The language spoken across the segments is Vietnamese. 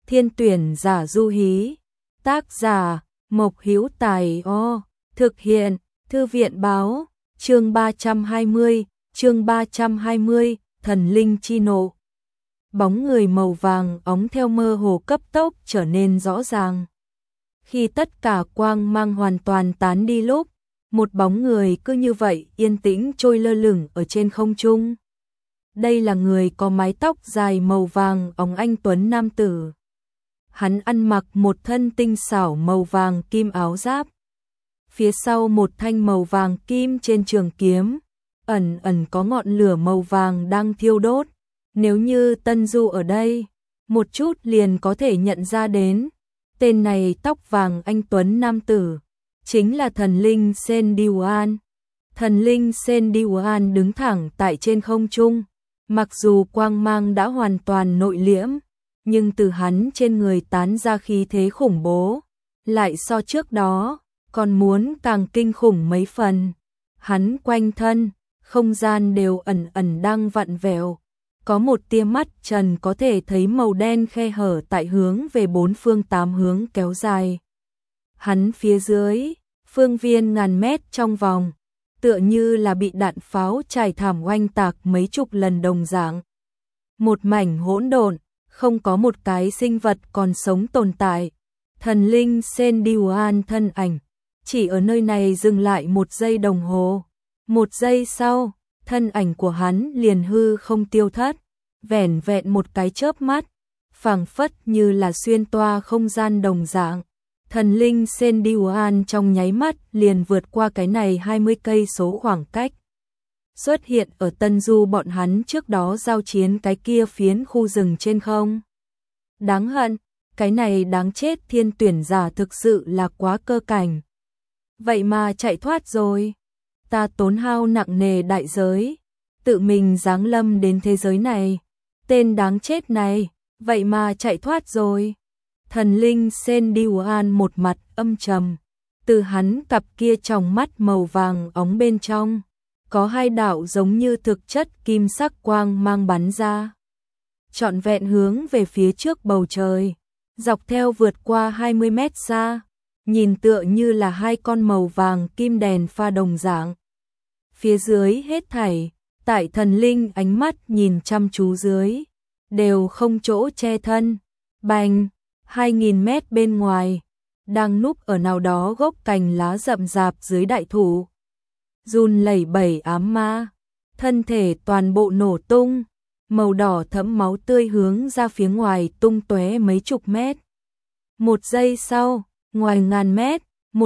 Thiên tuyển giả Du Hí. Tác giả Mộc Hữu Tài. Thực hiện Thư viện báo. Chương 320, Thần linh chi nộ. Bóng người màu vàng óng theo mơ hồ cấp tốc trở nên rõ ràng. Khi tất cả quang mang hoàn toàn tán đi lúc, một bóng người cứ như vậy yên tĩnh trôi lơ lửng ở trên không trung. Đây là người có mái tóc dài màu vàng óng anh tuấn nam tử. Hắn ăn mặc một thân tinh xảo màu vàng kim áo giáp. Phía sau một thanh màu vàng kim trên trường kiếm, ẩn ẩn có ngọn lửa màu vàng đang thiêu đốt. Nếu như Tân Du ở đây, một chút liền có thể nhận ra đến. Tên này tóc vàng anh tuấn nam tử, chính là thần linh Sen Diwan. Thần linh Sen Diwan đứng thẳng tại trên không trung. Mặc dù quang mang đã hoàn toàn nội liễm, nhưng từ hắn trên người tán ra khí thế khủng bố, lại so trước đó, còn muốn càng kinh khủng mấy phần. Hắn quanh thân, không gian đều ẩn ẩn đang vặn vẹo. Có một tia mắt trần có thể thấy màu đen khe hở tại hướng về bốn phương tám hướng kéo dài. Hắn phía dưới, phương viên ngàn mét trong vòng, tựa như là bị đạn pháo trải thảm oanh tạc mấy chục lần đồng dạng. Một mảnh hỗn độn, không có một cái sinh vật còn sống tồn tại. Thần linh Sen Diwan thân ảnh, chỉ ở nơi này dừng lại 1 giây đồng hồ. 1 giây sau, thân ảnh của hắn liền hư không tiêu thất, vẻn vẹn một cái chớp mắt, phảng phất như là xuyên toa không gian đồng dạng. Thần linh Sen Diwan trong nháy mắt liền vượt qua cái này 20 cây số khoảng cách. Xuất hiện ở Tân Du bọn hắn trước đó giao chiến cái kia phiến khu rừng trên không. Đáng hận, cái này đáng chết thiên tuyển giả thực sự là quá cơ cảnh. Vậy mà chạy thoát rồi. Ta tốn hao nặng nề đại giới, tự mình giáng lâm đến thế giới này. Tên đáng chết này, vậy mà chạy thoát rồi. Thần linh Sen Diwan một mặt âm trầm, từ hắn cặp kia tròng mắt màu vàng óng bên trong, có 2 đạo giống như thực chất kim sắc quang mang bắn ra, trọn vẹn hướng về phía trước bầu trời, dọc theo vượt qua 20 mét xa, nhìn tựa như là 2 con màu vàng kim đèn pha đồng dạng. Phía dưới hết thảy, tại thần linh ánh mắt nhìn chăm chú dưới, đều không chỗ che thân. Bành, 2000 mét bên ngoài, đang núp ở nào đó gốc cành lá rậm rạp dưới đại thụ. Run lẩy bẩy ám ma, thân thể toàn bộ nổ tung, màu đỏ thẫm máu tươi hướng ra phía ngoài tung tóe mấy chục mét. 1 giây sau, ngoài ngàn mét,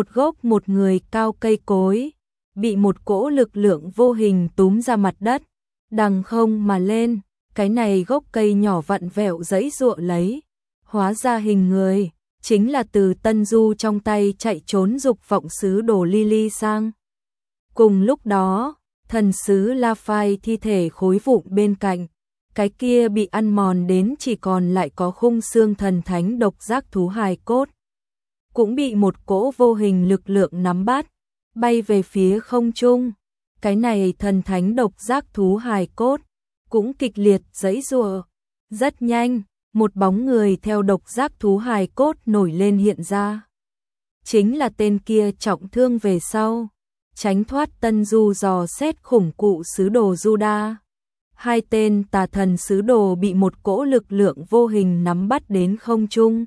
một người cao cây cối, bị một cỗ lực lượng vô hình túm ra mặt đất, đằng không mà lên, cái này gốc cây nhỏ vặn vẹo giãy giụa lấy, hóa ra hình người, chính là từ Tân Du trong tay chạy trốn dục vọng sứ đồ Lily sang. Cùng lúc đó, thần sứ La Phai thi thể khối vụn bên cạnh, cái kia bị ăn mòn đến chỉ còn lại có khung xương thần thánh độc giác thú hài cốt, cũng bị một cỗ vô hình lực lượng nắm bắt, bay về phía không trung. Cái này thần thánh độc giác thú hài cốt cũng kịch liệt giãy giụa. Rất nhanh, một bóng người theo độc giác thú hài cốt nổi lên hiện ra. Chính là tên kia trọng thương về sau, tránh thoát Tân Du dò xét khủng cụ sứ đồ Juda. 2 tên tà thần sứ đồ bị một cỗ lực lượng vô hình nắm bắt đến không trung.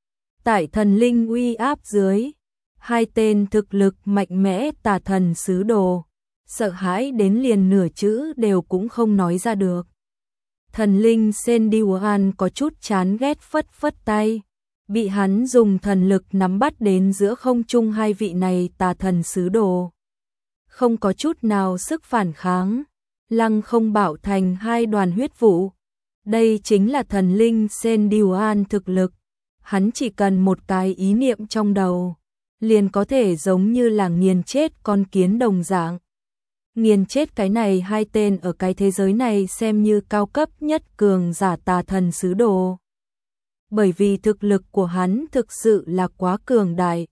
Tại thần linh uy áp dưới, 2 tên thực lực mạnh mẽ tà thần sứ đồ, sợ hãi đến liền nửa chữ đều cũng không nói ra được. Thần linh Sen Diwan có chút chán ghét phất phất tay, bị hắn dùng thần lực nắm bắt đến giữa không trung 2 vị này tà thần sứ đồ. Không có chút nào sức phản kháng, lăng không bạo thành 2 đoàn huyết vụ. Đây chính là thần linh Sen Diwan thực lực, hắn chỉ cần một cái ý niệm trong đầu, liền có thể giống như là nghiền chết con kiến đồng dạng. Nghiền chết cái này 2 tên ở cái thế giới này xem như cao cấp nhất cường giả tà thần sứ đồ. Bởi vì thực lực của hắn thực sự là quá cường đại,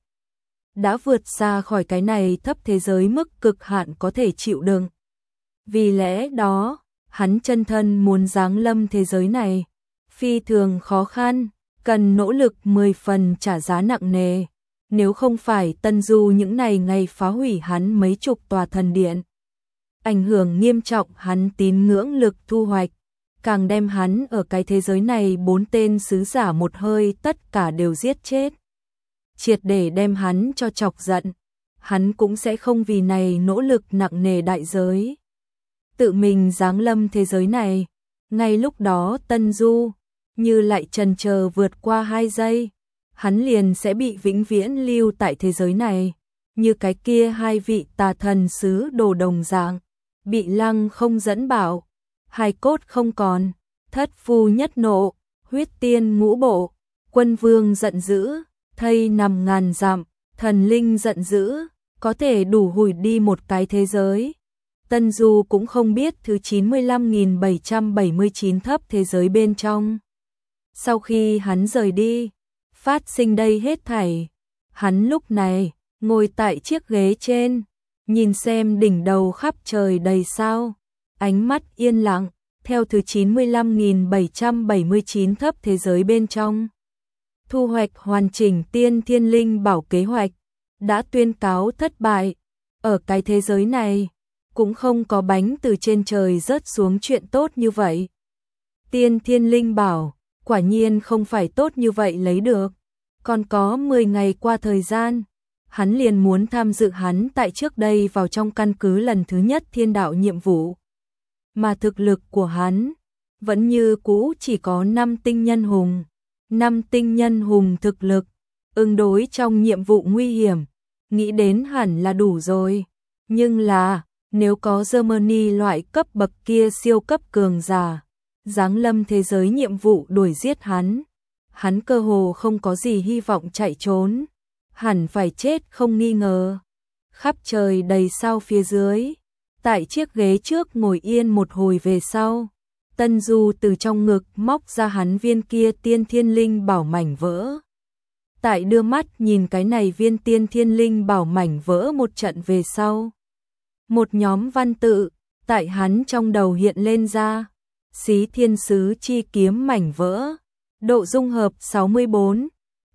đã vượt xa khỏi cái này thấp thế giới mức cực hạn có thể chịu đựng. Vì lẽ đó, hắn chân thân muốn giáng lâm thế giới này, phi thường khó khăn, cần nỗ lực 10 phần trả giá nặng nề. Nếu không phải Tân Du những này ngày phá hủy hắn mấy chục tòa thần điện, ảnh hưởng nghiêm trọng hắn tín ngưỡng lực thu hoạch, càng đem hắn ở cái thế giới này 4 tên sứ giả một hơi tất cả đều giết chết. Triệt để đem hắn cho chọc giận, hắn cũng sẽ không vì này nỗ lực nặng nề đại giới. Tự mình giáng lâm thế giới này, ngay lúc đó Tân Du như lại chần chờ vượt qua 2 giây, hắn liền sẽ bị vĩnh viễn lưu tại thế giới này, như cái kia 2 vị tà thần sứ đồ đồng dạng, bị lăng không dẫn bảo, hài cốt không còn, thất phu nhất nộ, huyết tiên ngũ bộ, quân vương giận dữ, thây nằm ngàn dặm, thần linh giận dữ, có thể đủ hủy đi một cái thế giới. Tân Du cũng không biết thứ 95.779 thấp thế giới bên trong. Sau khi hắn rời đi, phát sinh đây hết thảy, hắn lúc này ngồi tại chiếc ghế trên, nhìn xem đỉnh đầu khắp trời đầy sao, ánh mắt yên lặng, theo thứ 95.779 thấp thế giới bên trong. Thu hoạch hoàn chỉnh tiên thiên linh bảo kế hoạch, đã tuyên cáo thất bại, ở cái thế giới này, cũng không có bánh từ trên trời rớt xuống chuyện tốt như vậy. Tiên thiên linh bảo, quả nhiên không phải tốt như vậy lấy được, còn có 10 ngày qua thời gian. Hắn liền muốn tham dự hắn tại trước đây vào trong căn cứ lần thứ nhất thiên đạo nhiệm vụ. Mà thực lực của hắn vẫn như cũ chỉ có 5 tinh nhân hùng. 5 tinh nhân hùng thực lực, ứng đối trong nhiệm vụ nguy hiểm, nghĩ đến hẳn là đủ rồi. Nhưng là, nếu có Germany loại cấp bậc kia siêu cấp cường giả, giáng lâm thế giới nhiệm vụ đuổi giết hắn cơ hồ không có gì hy vọng chạy trốn. Hẳn phải chết không nghi ngờ. Khắp trời đầy sao phía dưới, tại chiếc ghế trước ngồi yên một hồi về sau, Tân Du từ trong ngực móc ra hắn viên kia tiên thiên linh bảo mảnh vỡ. Tại đưa mắt nhìn cái này viên tiên thiên linh bảo mảnh vỡ một trận về sau, một nhóm văn tự tại hắn trong đầu hiện lên ra. Xí thiên sứ chi kiếm mảnh vỡ, độ dung hợp 64,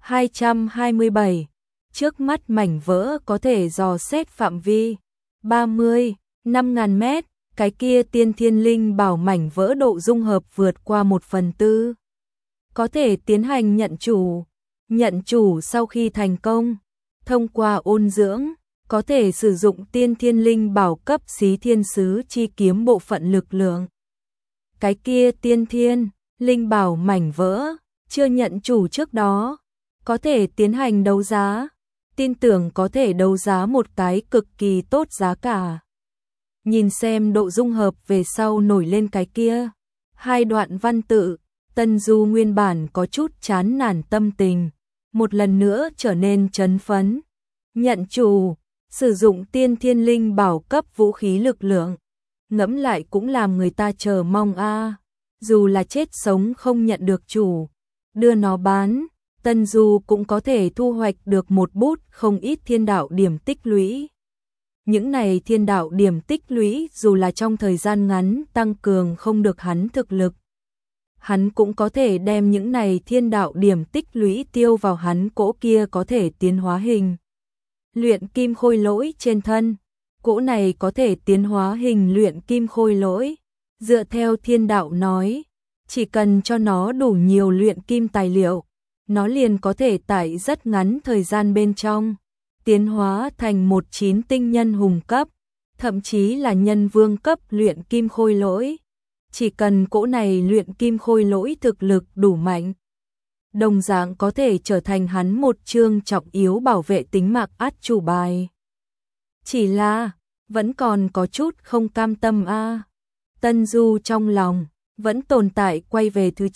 227. Trước mắt mảnh vỡ có thể dò xét phạm vi 30, 5.000 mét, cái kia tiên thiên linh bảo mảnh vỡ độ dung hợp vượt qua 1/4. Có thể tiến hành nhận chủ sau khi thành công, thông qua ôn dưỡng, có thể sử dụng tiên thiên linh bảo cấp xí thiên sứ chi kiếm bộ phận lực lượng. Cái kia tiên thiên linh bảo mảnh vỡ, chưa nhận chủ trước đó, có thể tiến hành đấu giá. Tin tưởng có thể đấu giá một cái cực kỳ tốt giá cả. Nhìn xem độ dung hợp về sau nổi lên cái kia 2 đoạn văn tự, Tân Du nguyên bản có chút chán nản tâm tình, một lần nữa trở nên chấn phấn. Nhận chủ, sử dụng tiên thiên linh bảo cấp vũ khí lực lượng, ngẫm lại cũng làm người ta chờ mong a. Dù là chết sống không nhận được chủ, đưa nó bán, Tân Du cũng có thể thu hoạch được một bút không ít thiên đạo điểm tích lũy. Những này thiên đạo điểm tích lũy dù là trong thời gian ngắn tăng cường không được hắn thực lực, hắn cũng có thể đem những này thiên đạo điểm tích lũy tiêu vào hắn cỗ kia có thể tiến hóa hình luyện kim khôi lỗi trên thân. Cỗ này có thể tiến hóa hình luyện kim khôi lỗi, dựa theo thiên đạo nói, chỉ cần cho nó đủ nhiều luyện kim tài liệu, nó liền có thể tại rất ngắn thời gian bên trong tiến hóa thành 19 tinh nhân hùng cấp, thậm chí là nhân vương cấp luyện kim khôi lỗi. Chỉ cần cỗ này luyện kim khôi lỗi thực lực đủ mạnh, đồng dạng có thể trở thành hắn một chương trọng yếu bảo vệ tính mạng át chủ bài. Chỉ là, vẫn còn có chút không cam tâm a. Tân Du trong lòng vẫn tồn tại quay về thứ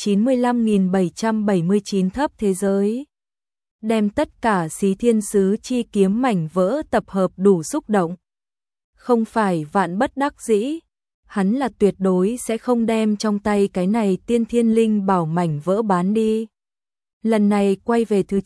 95.779 thấp thế giới. Đem tất cả xí thiên sứ chi kiếm mảnh vỡ tập hợp đủ xúc động. Không phải vạn bất đắc dĩ, hắn là tuyệt đối sẽ không đem trong tay cái này tiên thiên linh bảo mảnh vỡ bán đi. Lần này quay về thứ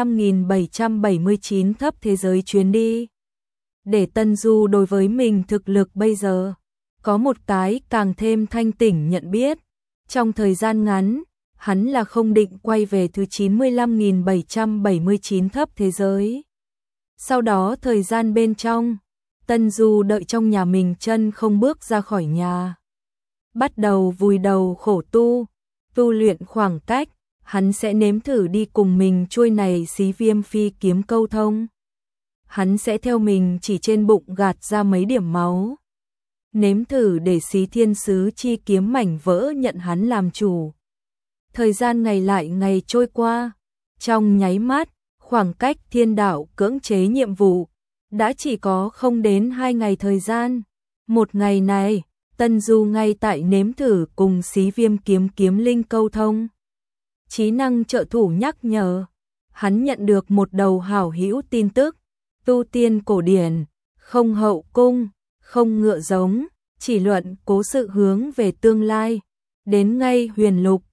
95.779 thấp thế giới chuyến đi. Để Tân Du đối với mình thực lực bây giờ có một cái càng thêm thanh tỉnh nhận biết. Trong thời gian ngắn, hắn là không định quay về thứ 95.779 thấp thế giới. Sau đó thời gian bên trong, Tân Du đợi trong nhà mình chân không bước ra khỏi nhà. Bắt đầu vùi đầu khổ tu luyện khoảng cách, hắn sẽ nếm thử đi cùng mình chuôi này xí viêm phi kiếm câu thông. Hắn sẽ theo mình chỉ trên bụng gạt ra mấy điểm máu. Nếm thử để xí thiên sứ chi kiếm mảnh vỡ nhận hắn làm chủ. Thời gian ngày lại ngày trôi qua, trong nháy mắt, khoảng cách thiên đạo cưỡng chế nhiệm vụ, đã chỉ có không đến 2 ngày thời gian. Một ngày này, Tân Du ngay tại nếm thử cùng xí viêm kiếm linh câu thông. Trí năng trợ thủ nhắc nhở, hắn nhận được một đầu hảo hữu tin tức, tu tiên cổ điển, không hậu cung, không ngựa giống, chỉ luận cố sự hướng về tương lai, đến ngay huyền lục,